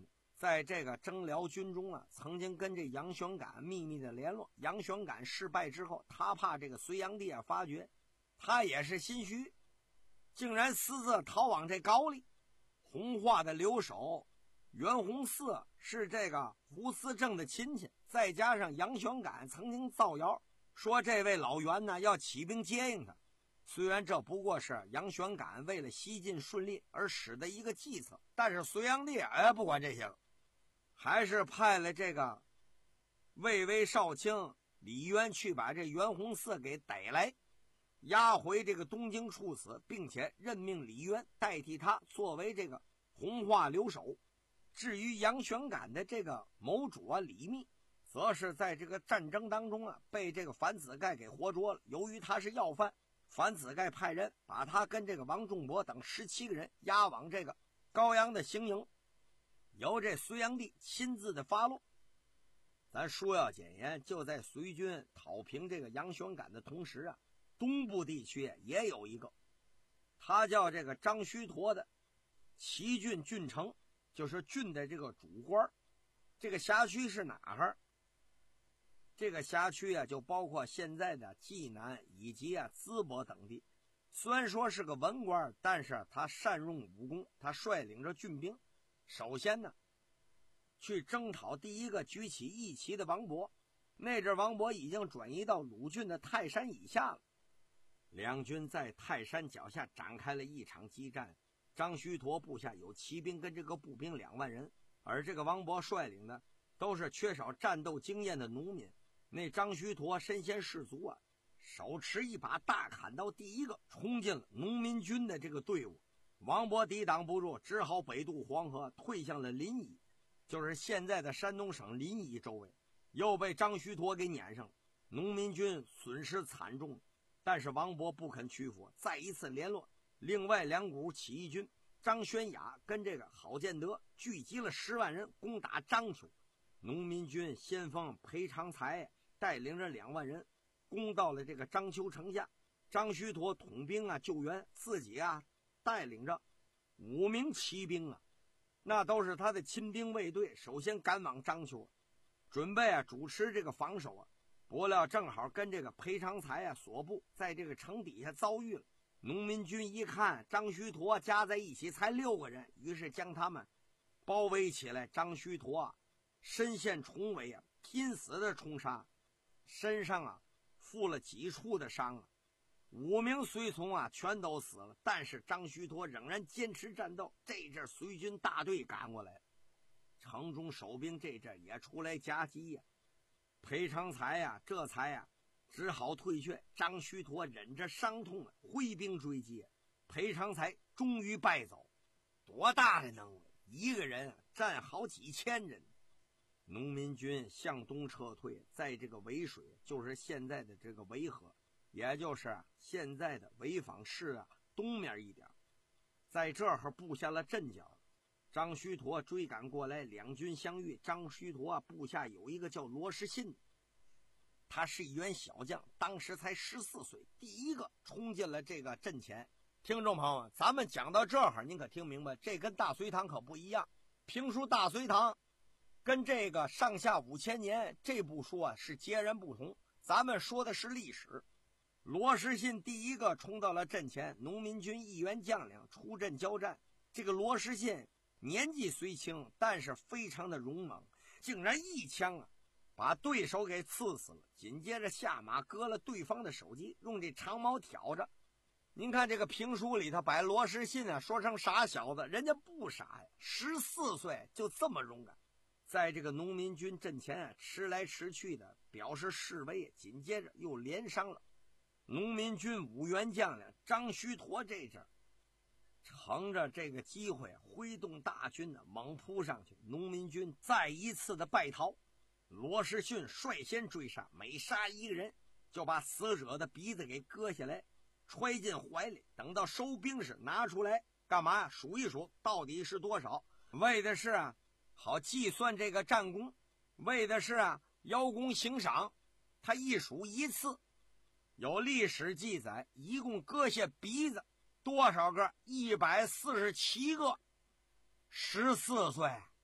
在这个征辽军中啊，曾经跟这杨玄感秘密的联络。杨玄感失败之后，他怕这个隋炀帝啊发觉，他也是心虚，竟然私自逃往这高丽。红化的留守袁弘嗣是这个胡思正的亲戚，再加上杨玄感曾经造谣说这位老袁呢要起兵接应他。虽然这不过是杨玄感为了西进顺利而使的一个计策，但是隋炀帝哎不管这些了，还是派了这个魏魏少卿李渊去把这袁弘嗣给逮来，押回这个东京处死，并且任命李渊代替他作为这个红化留守。至于杨玄感的这个谋主啊李密，则是在这个战争当中啊被这个樊子盖给活捉了。由于他是要犯，樊子盖派人把他跟这个王仲伯等十七个人押往这个高阳的行营，由这隋炀帝亲自的发落。咱说要简言，就在隋军讨平这个杨玄感的同时啊，东部地区也有一个，他叫这个张须陀的齐郡郡城，就是郡的这个主官。这个辖区是哪儿？这个辖区啊，就包括现在的济南以及啊淄博等地。虽然说是个文官，但是他善用武功，他率领着郡兵，首先呢去征讨第一个举起义旗的王勃。那阵王勃已经转移到鲁郡的泰山以下了。两军在泰山脚下展开了一场激战。张须陀部下有骑兵跟这个步兵两万人，而这个王勃率领的都是缺少战斗经验的农民。那张须陀身先士卒啊，手持一把大砍刀，第一个冲进了农民军的这个队伍。王勃抵挡不住，只好北渡黄河，退向了临沂，就是现在的山东省临沂周围，又被张须陀给撵上了。农民军损失惨重，但是王勃不肯屈服，再一次联络另外两股起义军，张宣雅跟这个郝建德，聚集了十万人攻打章丘。农民军先锋裴长才带领着两万人攻到了这个章丘城下。张须陀统兵啊救援，自己啊带领着五名骑兵啊，那都是他的亲兵卫队，首先赶往章丘，准备啊主持这个防守啊。不料正好跟这个裴长才啊所部在这个城底下遭遇了。农民军一看张须陀加在一起才六个人，于是将他们包围起来。张须陀啊身陷重围啊，拼死的冲杀，身上啊负了几处的伤啊，五名随从啊全都死了。但是张须陀仍然坚持战斗。这阵隋军大队赶过来，城中守兵这阵也出来夹击呀、啊。裴长才呀、啊、这才呀、啊、只好退却。张须陀忍着伤痛啊挥兵追击，裴长才终于败走。多大的能耐，一个人、啊、战好几千人。农民军向东撤退，在这个渭水，就是现在的这个渭河，也就是现在的潍坊市啊东面一点，在这儿布下了阵脚。张须陀追赶过来，两军相遇。张须陀啊部下有一个叫罗士信，他是一员小将，当时才十四岁，第一个冲进了这个阵前。听众朋友们，咱们讲到这儿，您可听明白，这跟大隋唐可不一样。评书大隋唐跟这个上下五千年这部书啊是截然不同，咱们说的是历史。罗士信第一个冲到了阵前，农民军一员将领出阵交战。这个罗士信年纪虽轻，但是非常的勇猛，竟然一枪啊把对手给刺死了。紧接着下马割了对方的首级，用这长矛挑着。您看这个评书里头把罗士信啊说成傻小子，人家不傻呀，十四岁就这么勇敢。在这个农民军阵前啊吃来吃去的表示示威，紧接着又连伤了农民军五员将领张须陀。这阵乘着这个机会挥动大军的猛扑上去，农民军再一次的败逃。罗士信率先追杀，每杀一个人就把死者的鼻子给割下来揣进怀里，等到收兵时拿出来干嘛呀？数一数到底是多少，为的是啊好计算这个战功，为的是啊邀功行赏。他一数一次，有历史记载一共割下鼻子多少个？一百四十七个。十四岁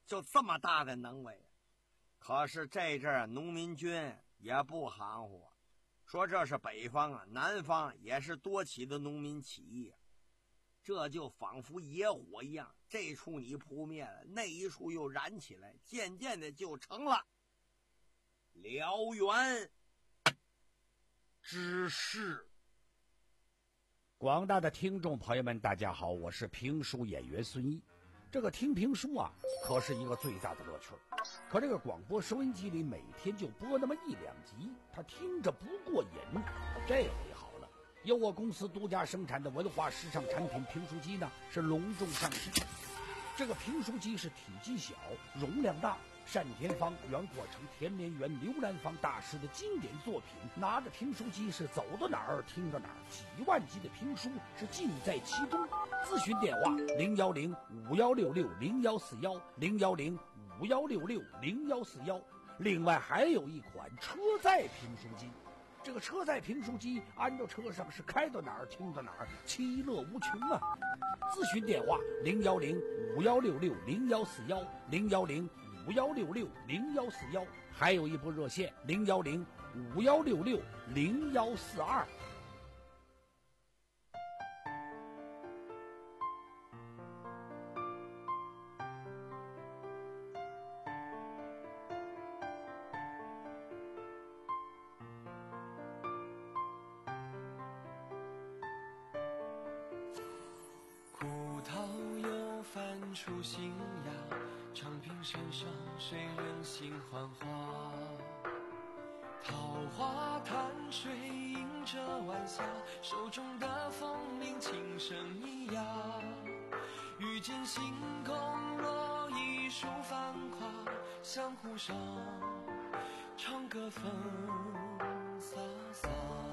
就这么大的能为。可是这阵儿农民军也不含糊，说这是北方啊，南方也是多起的农民起义，这就仿佛野火一样，这处你扑灭了，那一处又燃起来，渐渐的就成了燎原之势。 广大的听众朋友们，大家好，我是评书演员孙一。这个听评书啊，可是一个最大的乐趣。可这个广播收音机里每天就播那么一两集，他听着不过瘾。这回好了，由我公司独家生产的文化时尚产品评书机呢，是隆重上市。这个评书机是体积小，容量大，单田芳、袁国成、田连元、刘兰芳大师的经典作品。拿着评书机是走到哪儿听到哪儿，几万集的评书是尽在其中。咨询电话零幺零五幺六六零幺四幺零幺零五幺六六零幺四幺。另外还有一款车载评书机。这个车载评书机安到车上是开到哪儿听到哪儿，其乐无穷啊！咨询电话零幺零五幺六六零幺四幺零幺零五幺六六零幺四幺，还有一部热线零幺零五幺六六零幺四二。 出新芽，长平山上谁人心幻化？桃花潭水映着晚霞，手中的风铃轻声咿呀。遇见星空落一树繁华，相互上唱歌风飒飒。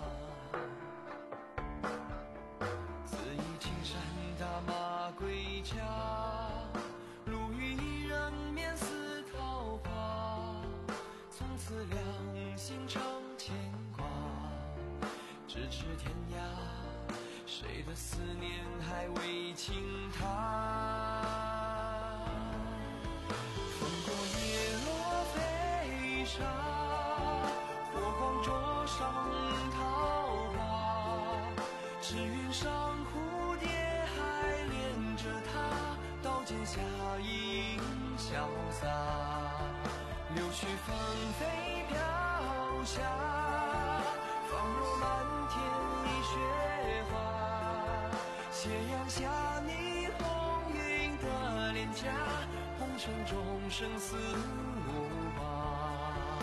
自忆青山大马归家，路遇一人面似桃花，从此两心常牵挂。咫尺天涯，谁的思念还未倾塌？风过叶落飞沙，火光灼伤桃花。只愿上蝴蝶还恋着它，刀剑下一影潇洒。柳絮纷飞飘下，仿若满天一雪花。斜阳下霓虹云的脸颊，红尘中生死无话。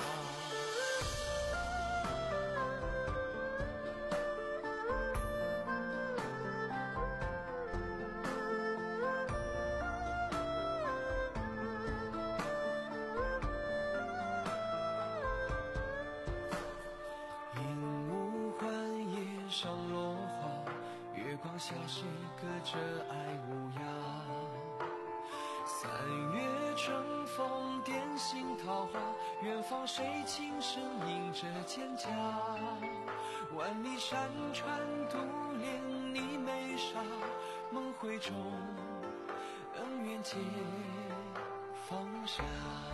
上落花，月光下谁隔着爱无涯？三月春风点醒桃花，远方谁轻声吟着蒹葭？万里山川独恋你眉梢，梦回中恩怨皆放下。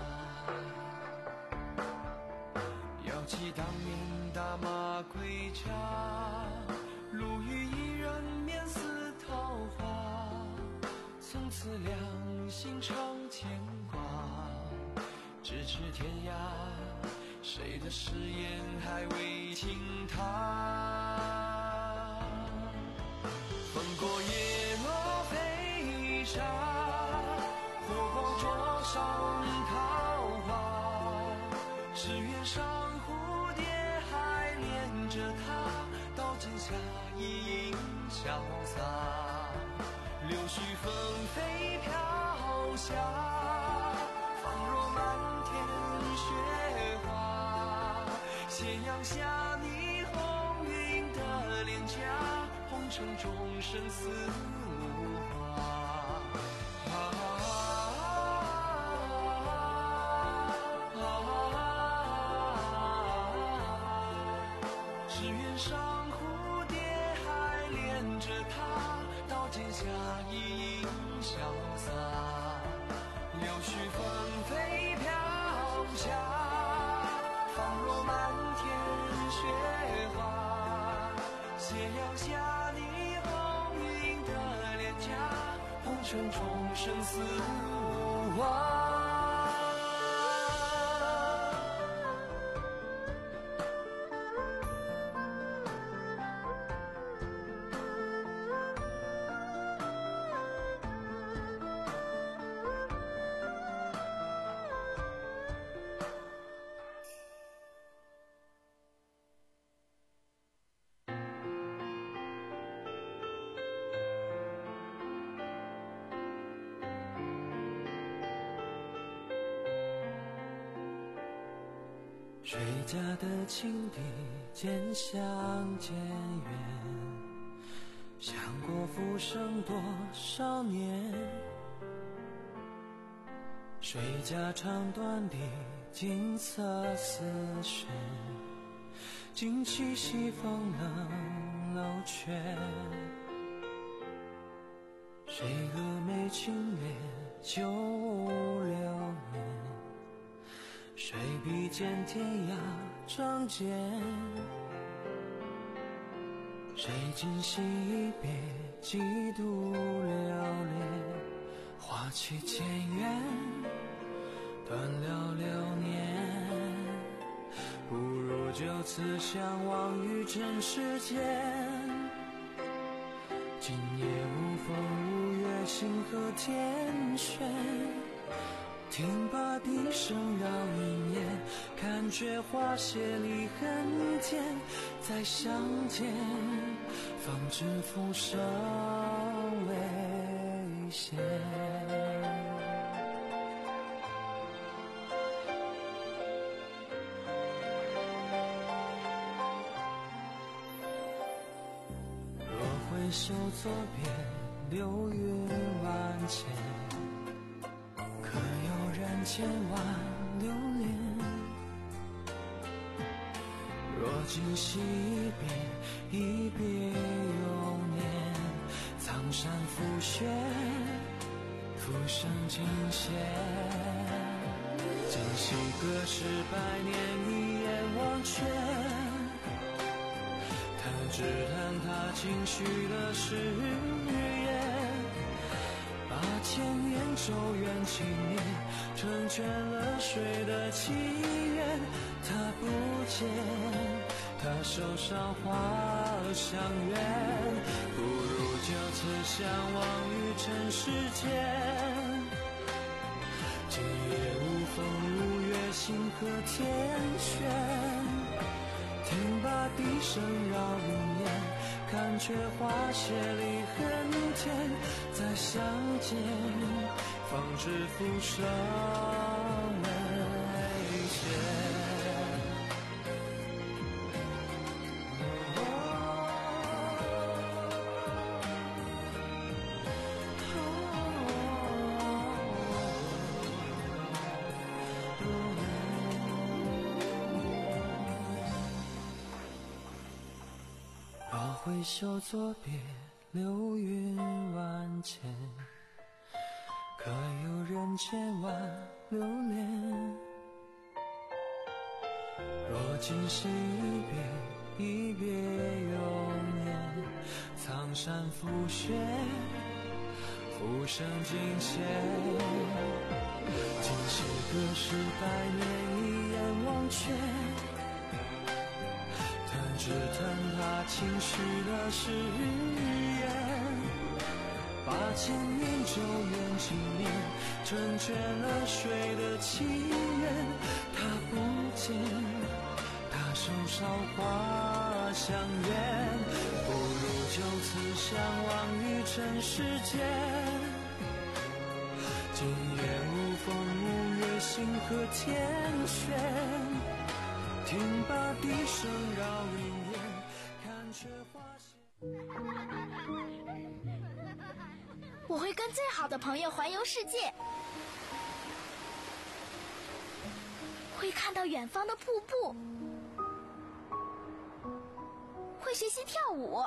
摇起当年大马归家，路遇一人面似桃花，从此两心常牵挂。咫尺天涯，谁的誓言还未倾塌？风过叶落飞沙，火光灼伤桃花。只愿上蝴蝶还恋着它，刀剑下一影潇洒。柳絮纷飞飘下，仿若满天雪花。斜阳下霓虹云的脸颊，红尘中生死无话。只愿上蝴蝶还恋着它，刀剑下一影潇洒。 柳絮纷飞飘下，仿若漫天雪花，斜阳下你红晕的脸颊，红尘中生死无话。谁家的情敌渐行渐远，想过浮生多少年，谁家长短的锦瑟丝弦，旌旗西风冷楼阙，谁峨眉清脸九流年，谁比肩天涯仗剑，谁今夕一别几度流连，花期渐远断了流年，不如就此相忘于尘世间，今夜无风无月星河天悬，听罢笛声绕云烟，看却花谢离恨天，再相见方知浮生危险。若回首作别流云万千，可有人千万留恋，若今夕一别一别又年，苍山覆雪浮生尽现，今夕隔世百年一眼忘却，他只叹他轻许的誓言，八千年咒怨情念，成全了谁的祈愿，他不见他手上花相约，不如就此相忘于尘世间，今夜无风无月星河天悬，听罢笛声绕云烟，看却花谢离恨天，再相见方知浮生危险。回首作别流云万千，可有人千万留恋，若今夕一别一别又年，苍山覆雪浮生尽现，今夕隔世百年一眼忘却，只叹他轻许的誓言，八千年咒怨情念，成全了谁的祈愿，他不见他手上花相约，不如就此相忘于尘世间，今夜无风无月星河天悬，听罢笛声绕云烟，看却花谢。 我会跟最好的朋友环游世界，会看到远方的瀑布，会学习跳舞，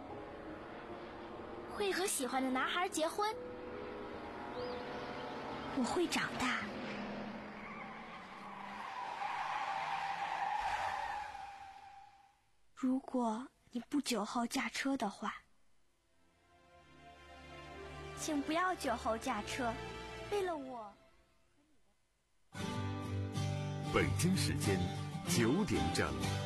会和喜欢的男孩结婚， 我会长大。如果你不酒后驾车的话，请不要酒后驾车，为了我。 北京时间九点整。